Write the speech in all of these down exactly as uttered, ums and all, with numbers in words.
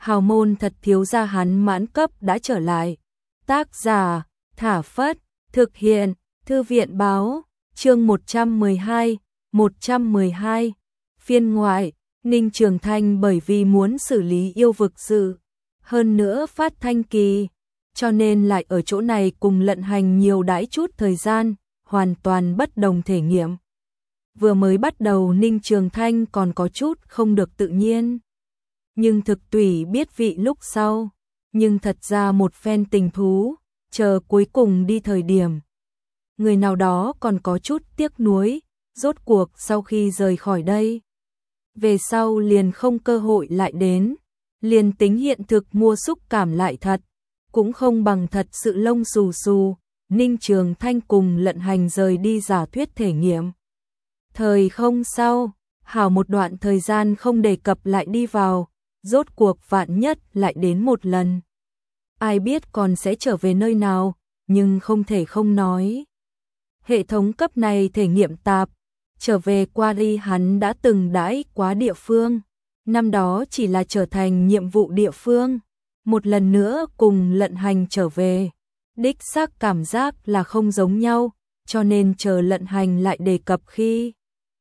hào môn thật thiếu gia hắn mãn cấp đã trở lại. Tác giả, Thả Phất, thực hiện, Thư viện báo, chương một trăm mười hai, một trăm mười hai, phiên ngoại, Ninh Trường Thanh bởi vì muốn xử lý yêu vực sự, hơn nữa phát thanh kỳ, cho nên lại ở chỗ này cùng Lận Hành nhiều đãi chút thời gian, hoàn toàn bất đồng thể nghiệm. Vừa mới bắt đầu Ninh Trường Thanh còn có chút không được tự nhiên. Nhưng thực tùy biết vị lúc sau, nhưng thật ra một phen tình thú, chờ cuối cùng đi thời điểm. Người nào đó còn có chút tiếc nuối, rốt cuộc sau khi rời khỏi đây. Về sau liền không cơ hội lại đến, liền tính hiện thực mua xúc cảm lại thật, cũng không bằng thật sự lông xù xù. Ninh Trường Thanh cùng Lận Hành rời đi giả thuyết thể nghiệm. Thời không sau, hảo một đoạn thời gian không đề cập lại đi vào, rốt cuộc vạn nhất lại đến một lần. Ai biết còn sẽ trở về nơi nào, nhưng không thể không nói. Hệ thống cấp này thể nghiệm tạp, trở về qua đi hắn đã từng đãi quá địa phương, năm đó chỉ là trở thành nhiệm vụ địa phương, một lần nữa cùng Lận Hành trở về. Đích xác cảm giác là không giống nhau, cho nên chờ Lận Hành lại đề cập khi.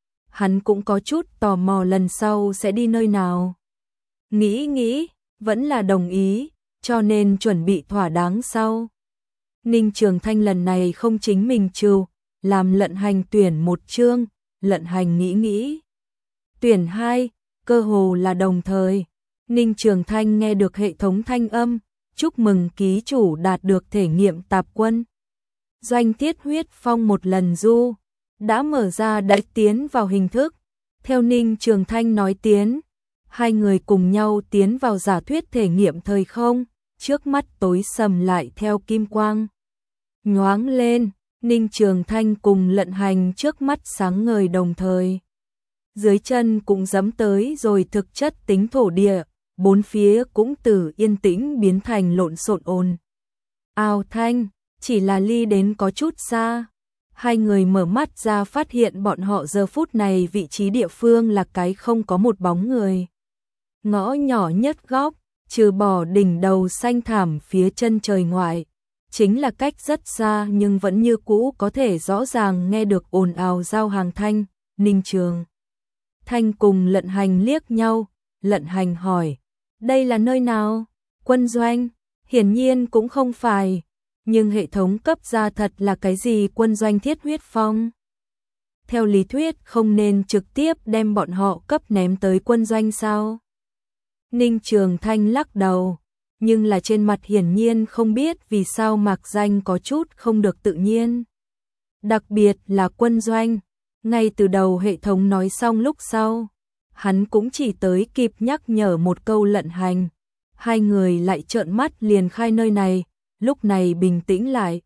Hắn cũng có chút tò mò lần sau sẽ đi nơi nào. Nghĩ nghĩ, vẫn là đồng ý, cho nên chuẩn bị thỏa đáng sau. Ninh Trường Thanh lần này không chính mình trừ, làm Lận Hành tuyển một chương, Lận Hành nghĩ nghĩ. Tuyển hai, cơ hồ là đồng thời. Ninh Trường Thanh nghe được hệ thống thanh âm, chúc mừng ký chủ đạt được thể nghiệm tạp quân. Doanh Thiết Huyết Phong một lần du, đã mở ra đã tiến vào hình thức. Theo Ninh Trường Thanh nói tiến, hai người cùng nhau tiến vào giả thuyết thể nghiệm thời không, trước mắt tối sầm lại theo kim quang. Nhoáng lên, Ninh Trường Thanh cùng Lận Hành trước mắt sáng ngời đồng thời. Dưới chân cũng giẫm tới rồi thực chất tính thổ địa. Bốn phía cũng từ yên tĩnh biến thành lộn xộn ồn ào thanh, chỉ là ly đến có chút xa. Hai người mở mắt ra phát hiện bọn họ giờ phút này vị trí địa phương là cái không có một bóng người. Ngõ nhỏ nhất góc, trừ bỏ đỉnh đầu xanh thảm phía chân trời ngoại, chính là cách rất xa nhưng vẫn như cũ có thể rõ ràng nghe được ồn ào giao hàng thanh. Ninh Trường Thanh cùng Lận Hành liếc nhau, Lận Hành hỏi. Đây là nơi nào? Quân doanh? Hiển nhiên cũng không phải, nhưng hệ thống cấp ra thật là cái gì quân doanh Thiết Huyết Phong? Theo lý thuyết không nên trực tiếp đem bọn họ cấp ném tới quân doanh sao? Ninh Trường Thanh lắc đầu, nhưng là trên mặt hiển nhiên không biết vì sao mạc danh có chút không được tự nhiên. Đặc biệt là quân doanh, ngay từ đầu hệ thống nói xong lúc sau. Hắn cũng chỉ tới kịp nhắc nhở một câu Lận Hành. Hai người lại trợn mắt liền khai nơi này, lúc này bình tĩnh lại.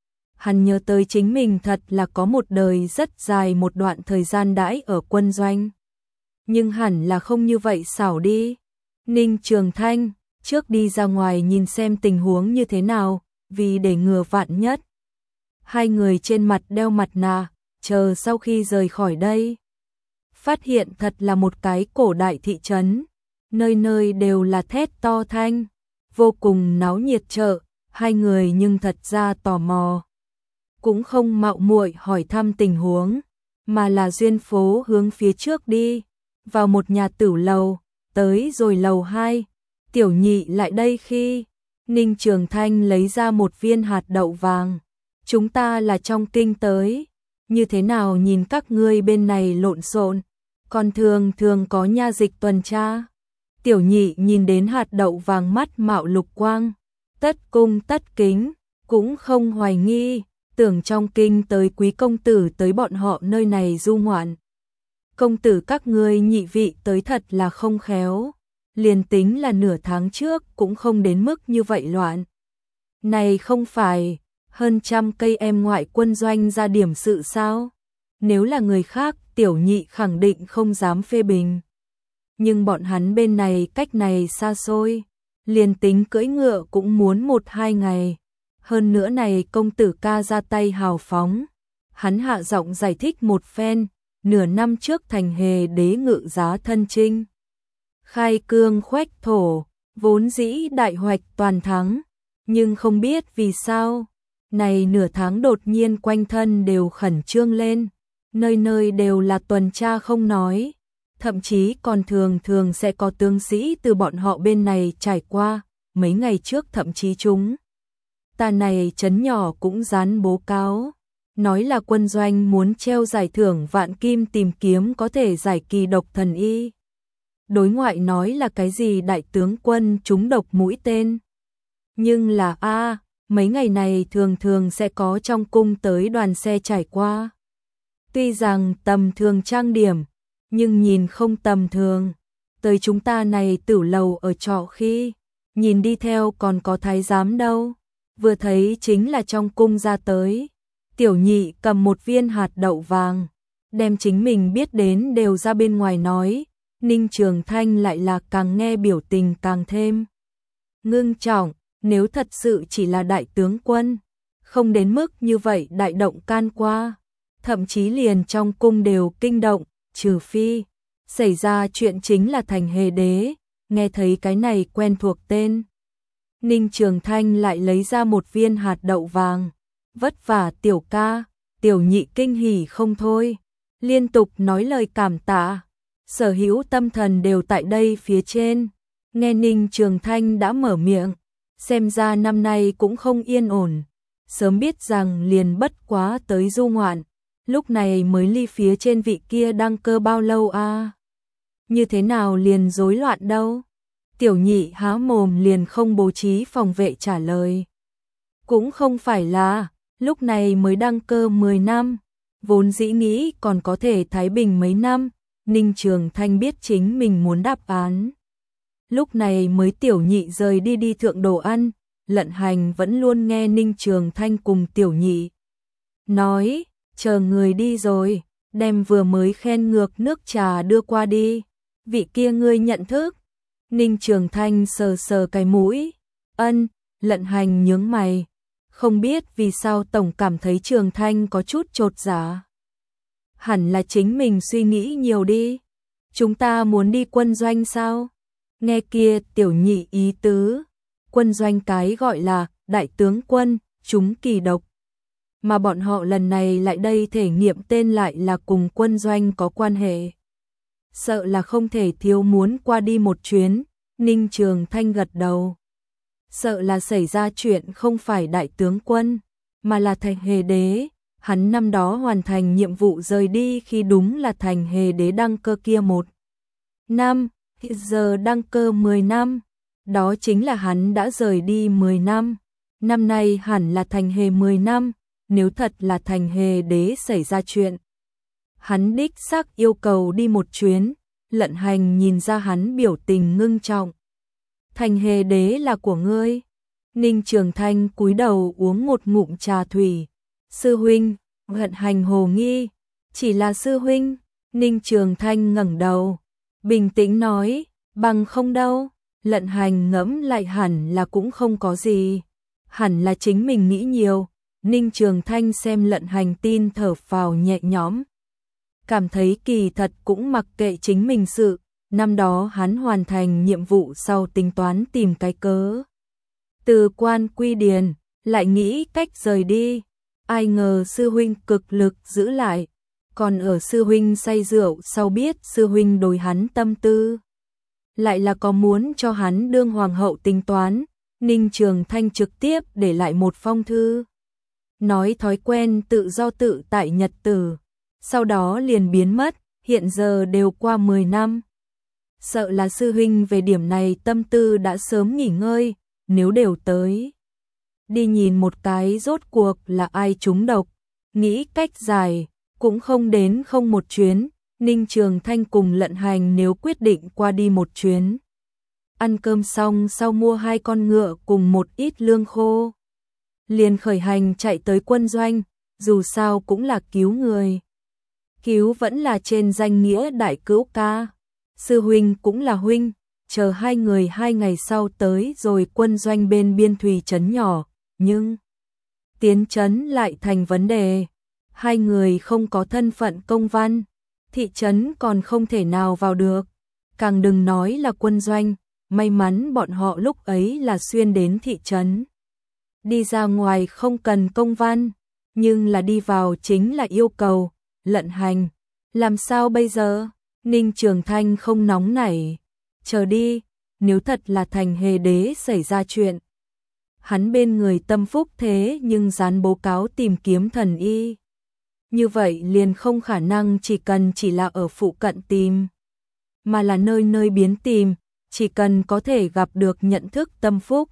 Hắn nhớ tới chính mình thật là có một đời rất dài một đoạn thời gian đãi ở quân doanh. Nhưng hẳn là không như vậy xảo đi. Ninh Trường Thanh, trước đi ra ngoài nhìn xem tình huống như thế nào, vì để ngừa vạn nhất. Hai người trên mặt đeo mặt nạ, chờ sau khi rời khỏi đây. Phát hiện thật là một cái cổ đại thị trấn, nơi nơi đều là thét to thanh, vô cùng náo nhiệt chợ, hai người nhưng thật ra tò mò. Cũng không mạo muội hỏi thăm tình huống, mà là duyên phố hướng phía trước đi, vào một nhà tửu lầu, tới rồi lầu hai, Tiểu Nhị lại đây khi, Ninh Trường Thanh lấy ra một viên hạt đậu vàng, chúng ta là trong kinh tới, như thế nào nhìn các ngươi bên này lộn xộn. Còn thường thường có nha dịch tuần tra. Tiểu Nhị nhìn đến hạt đậu vàng mắt mạo lục quang, tất cung tất kính, cũng không hoài nghi, tưởng trong kinh tới quý công tử tới bọn họ nơi này du ngoạn. Công tử các ngươi nhị vị tới thật là không khéo, liền tính là nửa tháng trước cũng không đến mức như vậy loạn. Này không phải, hơn trăm cây em ngoại quân doanh ra điểm sự sao? Nếu là người khác, Tiểu Nhị khẳng định không dám phê bình. Nhưng bọn hắn bên này cách này xa xôi, liền tính cưỡi ngựa cũng muốn một hai ngày. Hơn nữa này công tử ca ra tay hào phóng. Hắn hạ giọng giải thích một phen, nửa năm trước thành hề đế ngự giá thân trinh. Khai cương khoách thổ, Vốn dĩ đại hoạch toàn thắng, nhưng không biết vì sao, này nửa tháng đột nhiên quanh thân đều khẩn trương lên, nơi nơi đều là tuần tra không nói, thậm chí còn thường thường sẽ có tướng sĩ từ bọn họ bên này trải qua, mấy ngày trước thậm chí chúng. Ta này trấn nhỏ cũng dán bố cáo, nói là quân doanh muốn treo giải thưởng vạn kim tìm kiếm có thể giải kỳ độc thần y. Đối ngoại nói là cái gì đại tướng quân trúng độc mũi tên. Nhưng là a mấy ngày này thường thường sẽ có trong cung tới đoàn xe trải qua. Tuy rằng tầm thường trang điểm, nhưng nhìn không tầm thường. Tới chúng ta này tử lầu ở trọ khi, nhìn đi theo còn có thái giám đâu. Vừa thấy chính là trong cung ra tới. Tiểu nhị cầm một viên hạt đậu vàng, đem chính mình biết đến đều ra bên ngoài nói. Ninh Trường Thanh lại là càng nghe biểu tình càng thêm ngưng trọng, nếu thật sự chỉ là đại tướng quân, không đến mức như vậy đại động can qua, thậm chí liền trong cung đều kinh động, trừ phi xảy ra chuyện chính là Thành Hề Đế, nghe thấy cái này quen thuộc tên. Ninh Trường Thanh lại lấy ra một viên hạt đậu vàng, vất vả tiểu ca, tiểu nhị kinh hỉ không thôi, liên tục nói lời cảm tạ. Sở hữu tâm thần đều tại đây phía trên, nghe Ninh Trường Thanh đã mở miệng, xem ra năm nay cũng không yên ổn, sớm biết rằng liền bất quá tới du ngoạn, lúc này mới ly phía trên vị kia đăng cơ bao lâu a? À? Như thế nào liền rối loạn đâu? Tiểu nhị há mồm liền không bố trí phòng vệ trả lời. Cũng không phải là, lúc này mới đăng cơ mười năm, vốn dĩ nghĩ còn có thể thái bình mấy năm. Ninh Trường Thanh biết chính mình muốn đáp án. Lúc này mới tiểu nhị rời đi đi thượng đồ ăn, Lận Hành vẫn luôn nghe Ninh Trường Thanh cùng tiểu nhị nói, chờ người đi rồi, đem vừa mới khen ngược nước trà đưa qua đi, vị kia ngươi nhận thức. Ninh Trường Thanh sờ sờ cái mũi, ân, Lận Hành nhướng mày, không biết vì sao tổng cảm thấy Trường Thanh có chút chột dạ. Hẳn là chính mình suy nghĩ nhiều đi. Chúng ta muốn đi quân doanh sao? Nghe kia tiểu nhị ý tứ. Quân doanh cái gọi là đại tướng quân, chúng kỳ độc. Mà bọn họ lần này lại đây thể nghiệm tên lại là cùng quân doanh có quan hệ. Sợ là không thể thiếu muốn qua đi một chuyến. Ninh Trường Thanh gật đầu. Sợ là xảy ra chuyện không phải đại tướng quân, mà là Thành Hề Đế. Hắn năm đó hoàn thành nhiệm vụ rời đi khi đúng là Thành Hề Đế đăng cơ kia một năm, giờ đăng cơ mười năm, đó chính là hắn đã rời đi mười năm, năm nay hẳn là Thành Hề mười năm, nếu thật là Thành Hề Đế xảy ra chuyện. Hắn đích xác yêu cầu đi một chuyến, Lận Hành nhìn ra hắn biểu tình ngưng trọng. Thành Hề Đế là của ngươi. Ninh Trường Thanh cúi đầu uống một ngụm trà thủy. Sư huynh, Lận Hành hồ nghi, chỉ là sư huynh. Ninh Trường Thanh ngẩng đầu, bình tĩnh nói, bằng không đâu. Lận Hành ngẫm lại hẳn là cũng không có gì, hẳn là chính mình nghĩ nhiều. Ninh Trường Thanh xem Lận Hành tin thở phào nhẹ nhõm, cảm thấy kỳ thật cũng mặc kệ chính mình sự, năm đó hắn hoàn thành nhiệm vụ sau tính toán tìm cái cớ. Từ quan quy điền, lại nghĩ cách rời đi. Ai ngờ sư huynh cực lực giữ lại, còn ở sư huynh say rượu sau biết sư huynh đối hắn tâm tư. Lại là có muốn cho hắn đương hoàng hậu tính toán, Ninh Trường Thanh trực tiếp để lại một phong thư. Nói thói quen tự do tự tại nhật tử, sau đó liền biến mất, hiện giờ đều qua mười năm. Sợ là sư huynh về điểm này tâm tư đã sớm nghỉ ngơi, nếu đều tới. Đi nhìn một cái rốt cuộc là ai trúng độc, nghĩ cách giải, cũng không đến không một chuyến, Ninh Trường Thanh cùng Lận Hành nếu quyết định qua đi một chuyến. Ăn cơm xong sau mua hai con ngựa cùng một ít lương khô. Liền khởi hành chạy tới quân doanh, dù sao cũng là cứu người. Cứu vẫn là trên danh nghĩa đại cữu ca. Sư huynh cũng là huynh, chờ hai người hai ngày sau tới rồi quân doanh bên biên thủy trấn nhỏ, nhưng tiến trấn lại thành vấn đề. Hai người không có thân phận công văn, thị trấn còn không thể nào vào được, càng đừng nói là quân doanh, may mắn bọn họ lúc ấy là xuyên đến thị trấn. Đi ra ngoài không cần công văn, nhưng là đi vào chính là yêu cầu, lận hành. Làm sao bây giờ? Ninh Trường Thanh không nóng nảy. Chờ đi, nếu thật là Thành Hề Đế xảy ra chuyện. Hắn bên người tâm phúc thế nhưng dán bố cáo tìm kiếm thần y. Như vậy liền không khả năng chỉ cần chỉ là ở phụ cận tìm, mà là nơi nơi biến tìm, chỉ cần có thể gặp được nhận thức tâm phúc,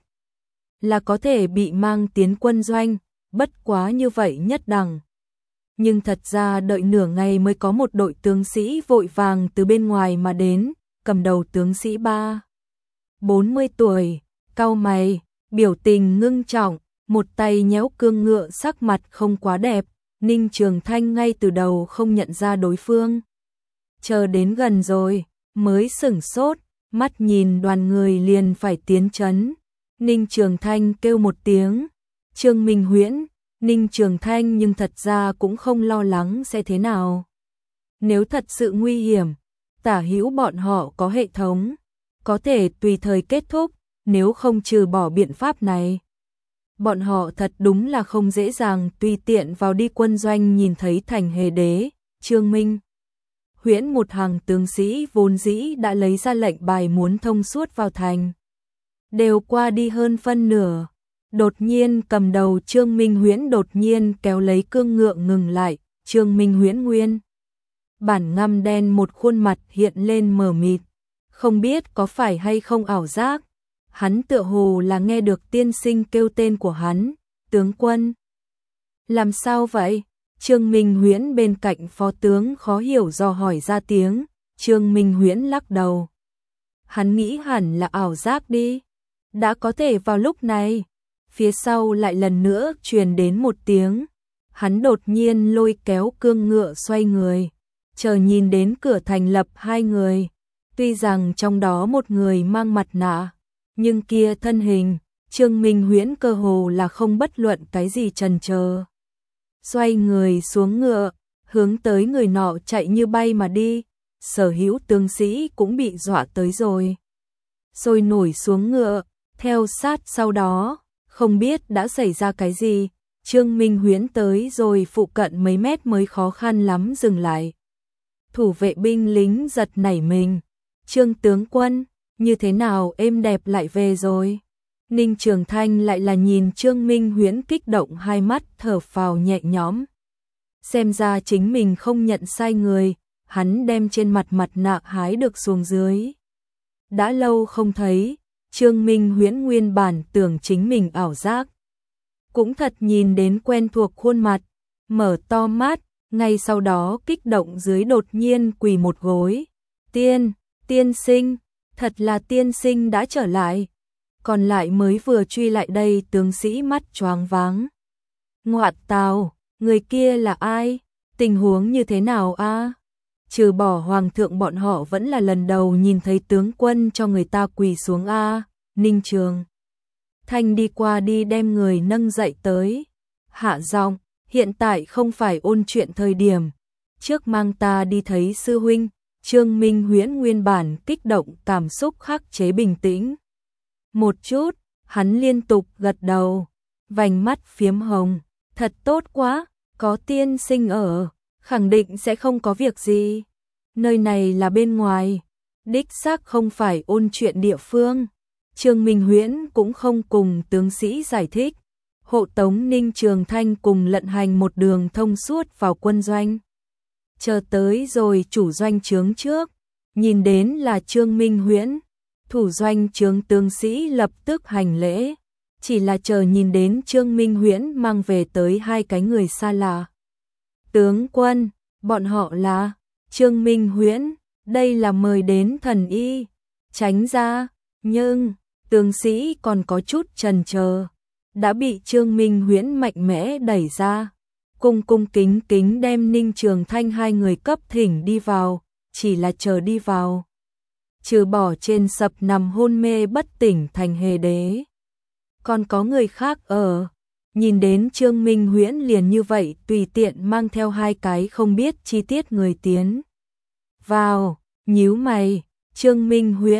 là có thể bị mang tiến quân doanh, bất quá như vậy nhất đẳng. Nhưng thật ra đợi nửa ngày mới có một đội tướng sĩ vội vàng từ bên ngoài mà đến, cầm đầu tướng sĩ ba, bốn mươi tuổi, cau mày, biểu tình ngưng trọng, một tay nhéo cương ngựa, sắc mặt không quá đẹp. Ninh Trường Thanh ngay từ đầu không nhận ra đối phương. Chờ đến gần rồi, mới sửng sốt, mắt nhìn đoàn người liền phải tiến trấn. Ninh Trường Thanh kêu một tiếng, Trương Minh Huyễn. Ninh Trường Thanh nhưng thật ra cũng không lo lắng sẽ thế nào. Nếu thật sự nguy hiểm, tả hữu bọn họ có hệ thống, có thể tùy thời kết thúc, nếu không trừ bỏ biện pháp này. Bọn họ thật đúng là không dễ dàng tùy tiện vào đi quân doanh. Nhìn thấy Thành Hề Đế, Trương Minh Huyễn một hàng tướng sĩ vốn dĩ đã lấy ra lệnh bài muốn thông suốt vào thành, đều qua đi hơn phân nửa. Đột nhiên cầm đầu Trương Minh Huyễn đột nhiên kéo lấy cương ngựa ngừng lại. Trương Minh Huyễn nguyên bản ngăm đen, một khuôn mặt hiện lên mờ mịt, không biết có phải hay không ảo giác. Hắn tựa hồ là nghe được tiên sinh kêu tên của hắn, tướng quân. Làm sao vậy? Trương Minh Huyễn bên cạnh phó tướng khó hiểu dò hỏi ra tiếng. Trương Minh Huyễn lắc đầu. Hắn nghĩ hẳn là ảo giác đi. Đã có thể vào lúc này. Phía sau lại lần nữa truyền đến một tiếng. Hắn đột nhiên lôi kéo cương ngựa xoay người. Chờ nhìn đến cửa thành lập hai người. Tuy rằng trong đó một người mang mặt nạ, nhưng kia thân hình, Trương Minh Huyễn cơ hồ là không bất luận cái gì chần chờ. Xoay người xuống ngựa, hướng tới người nọ chạy như bay mà đi. Sở hữu tướng sĩ cũng bị dọa tới rồi. Sôi nổi xuống ngựa, theo sát sau đó, không biết đã xảy ra cái gì. Trương Minh Huyễn tới rồi phụ cận mấy mét mới khó khăn lắm dừng lại. Thủ vệ binh lính giật nảy mình. Trương tướng quân, như thế nào êm đẹp lại về rồi? Ninh Trường Thanh lại là nhìn Trương Minh Huyễn kích động, hai mắt thở phào nhẹ nhõm. Xem ra chính mình không nhận sai người, hắn đem trên mặt mặt nạ hái được xuống dưới. Đã lâu không thấy, Trương Minh Huyễn nguyên bản tưởng chính mình ảo giác. Cũng thật nhìn đến quen thuộc khuôn mặt, mở to mắt, ngay sau đó kích động dưới đột nhiên quỳ một gối. Tiên, tiên sinh, thật là tiên sinh đã trở lại. Còn lại mới vừa truy lại đây tướng sĩ mắt choáng váng. Ngoạn tào, người kia là ai? Tình huống như thế nào a? Trừ bỏ hoàng thượng bọn họ vẫn là lần đầu nhìn thấy tướng quân cho người ta quỳ xuống a. Ninh Trường Thanh đi qua đi đem người nâng dậy tới. Hạ giọng, hiện tại không phải ôn chuyện thời điểm. Trước mang ta đi thấy sư huynh. Trương Minh Huyễn nguyên bản kích động, cảm xúc khắc chế bình tĩnh một chút, hắn liên tục gật đầu, vành mắt phiếm hồng. Thật tốt quá, có tiên sinh ở, khẳng định sẽ không có việc gì. Nơi này là bên ngoài, đích xác không phải ôn chuyện địa phương. Trương Minh Huyễn cũng không cùng tướng sĩ giải thích, hộ tống Ninh Trường Thanh cùng lận hành một đường thông suốt vào quân doanh. Chờ tới rồi chủ doanh trướng trước, nhìn đến là Trương Minh Huyễn. Thủ doanh trướng tướng sĩ lập tức hành lễ, chỉ là chờ nhìn đến Trương Minh Huyễn mang về tới hai cái người xa lạ. Tướng quân, bọn họ là Trương Minh Huyễn, đây là mời đến thần y, tránh ra. Nhưng tướng sĩ còn có chút chần chờ, đã bị Trương Minh Huyễn mạnh mẽ đẩy ra, cung cung kính kính đem Ninh Trường Thanh hai người cấp thỉnh đi vào. Chỉ là chờ đi vào, trừ bỏ trên sập nằm hôn mê bất tỉnh Thành Hề Đế, còn có người khác ở. Nhìn đến Trương Minh Huyễn liền như vậy tùy tiện mang theo hai cái không biết chi tiết người tiến vào, nhíu mày. Trương Minh Huyễn,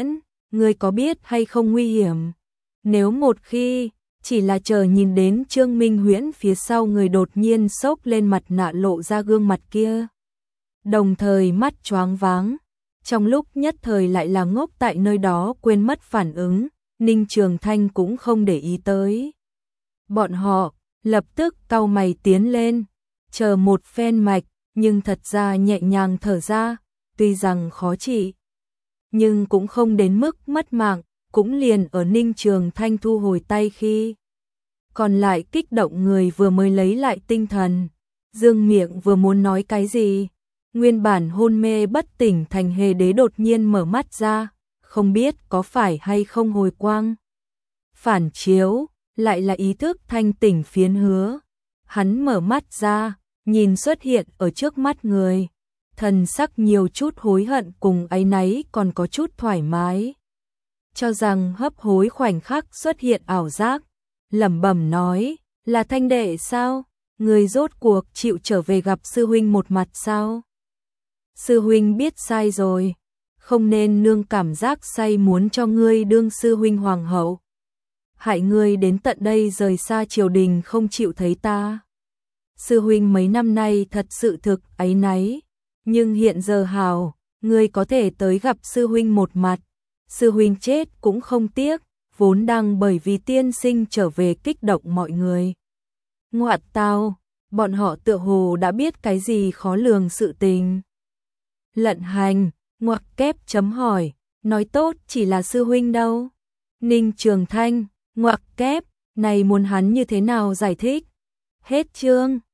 ngươi có biết hay không nguy hiểm? Nếu một khi, chỉ là chờ nhìn đến Trương Minh Huyễn phía sau người đột nhiên xốc lên mặt nạ lộ ra gương mặt kia. Đồng thời mắt choáng váng, trong lúc nhất thời lại là ngốc tại nơi đó quên mất phản ứng, Ninh Trường Thanh cũng không để ý tới. Bọn họ lập tức cau mày tiến lên, chờ một phen mạch, nhưng thật ra nhẹ nhàng thở ra, tuy rằng khó trị, nhưng cũng không đến mức mất mạng, cũng liền ở Ninh Trường Thanh thu hồi tay khi. Còn lại kích động người vừa mới lấy lại tinh thần, dương miệng vừa muốn nói cái gì, nguyên bản hôn mê bất tỉnh Thành Hề Đế đột nhiên mở mắt ra, không biết có phải hay không hồi quang. Phản chiếu, lại là ý thức thanh tỉnh phiến hứa. Hắn mở mắt ra, nhìn xuất hiện ở trước mắt người. Thần sắc nhiều chút hối hận cùng áy náy còn có chút thoải mái. Cho rằng hấp hối khoảnh khắc xuất hiện ảo giác, lẩm bẩm nói, là Thanh đệ sao? Người rốt cuộc chịu trở về gặp sư huynh một mặt sao? Sư huynh biết sai rồi, không nên nương cảm giác say muốn cho ngươi đương sư huynh hoàng hậu. Hại ngươi đến tận đây rời xa triều đình không chịu thấy ta. Sư huynh mấy năm nay thật sự thực áy náy, nhưng hiện giờ hào, ngươi có thể tới gặp sư huynh một mặt. Sư huynh chết cũng không tiếc, vốn đang bởi vì tiên sinh trở về kích động mọi người. Ngoạt tao, bọn họ tựa hồ đã biết cái gì khó lường sự tình. Lận Hành, ngoặc kép chấm hỏi, nói tốt chỉ là sư huynh đâu. Ninh Trường Thanh, ngoặc kép, này muốn hắn như thế nào giải thích? Hết chương.